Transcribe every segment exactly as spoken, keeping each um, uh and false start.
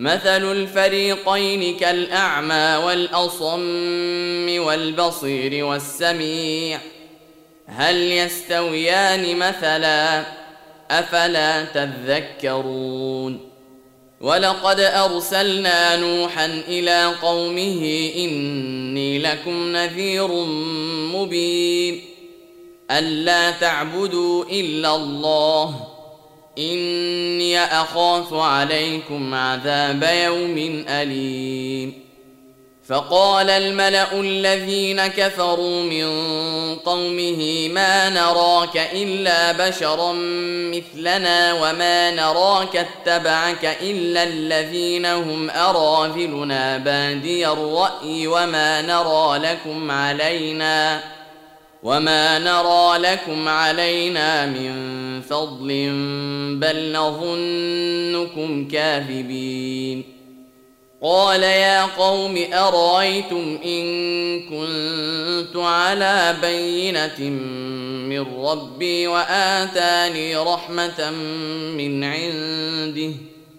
مثل الفريقين كالأعمى والأصم والبصير والسميع هل يستويان مثلا أفلا تذكرون ولقد أرسلنا نوحا إلى قومه إني لكم نذير مبين ألا تعبدوا إلا الله إني أخاف عليكم عذاب يوم أليم فقال الملأ الذين كفروا من قومه ما نراك إلا بشرا مثلنا وما نراك اتبعك إلا الذين هم أراذلنا بادي الرأي وما نرى لكم علينا وما نرى لكم علينا من فضل بل نظنكم كاذبين قال يا قوم أرأيتم إن كنت على بينة من ربي وآتاني رحمة من عنده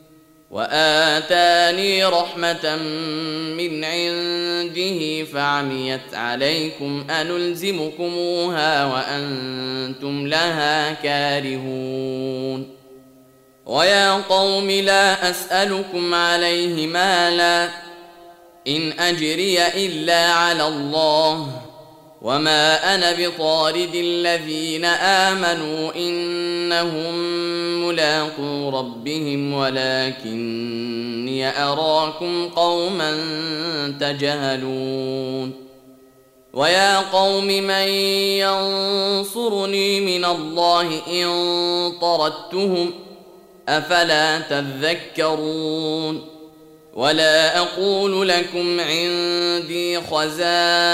وآتاني رحمة من عنده فعميت عليكم أنلزمكموها وأنتم لها كارهون ويا قوم لا أسألكم عليه مالا إن أجري إلا على الله وما أنا بطارد الذين آمنوا إنهم ملاقو ربهم ولكني أراكم قوما تجهلون ويا قوم من ينصرني من الله إن طردتهم أفلا تذكرون ولا أقول لكم عندي خزائن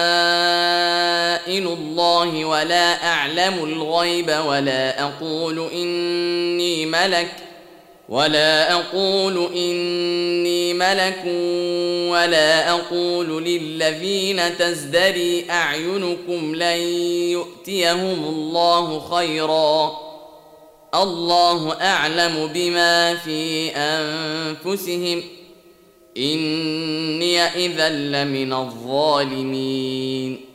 الله ولا أعلم الغيب ولا أقول إني ملك ولا أقول إني ملك ولا أقول للذين تزدري أعينكم لن يؤتيهم الله خيرا الله أعلم بما في أنفسهم إني إذا لمن الظالمين